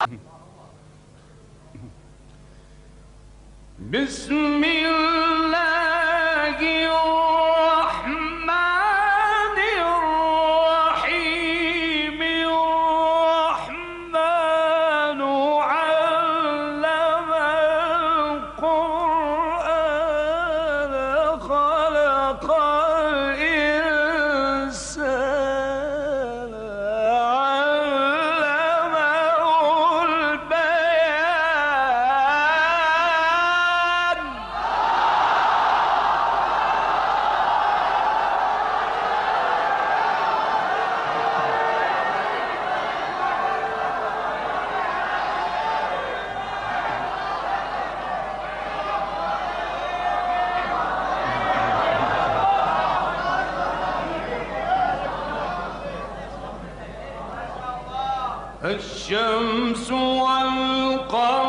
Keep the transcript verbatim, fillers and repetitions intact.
بسم الله الرحمن الرحيم. الرحمن علم القرآن خلق الإنسان علمه البيان. الشمس والقمر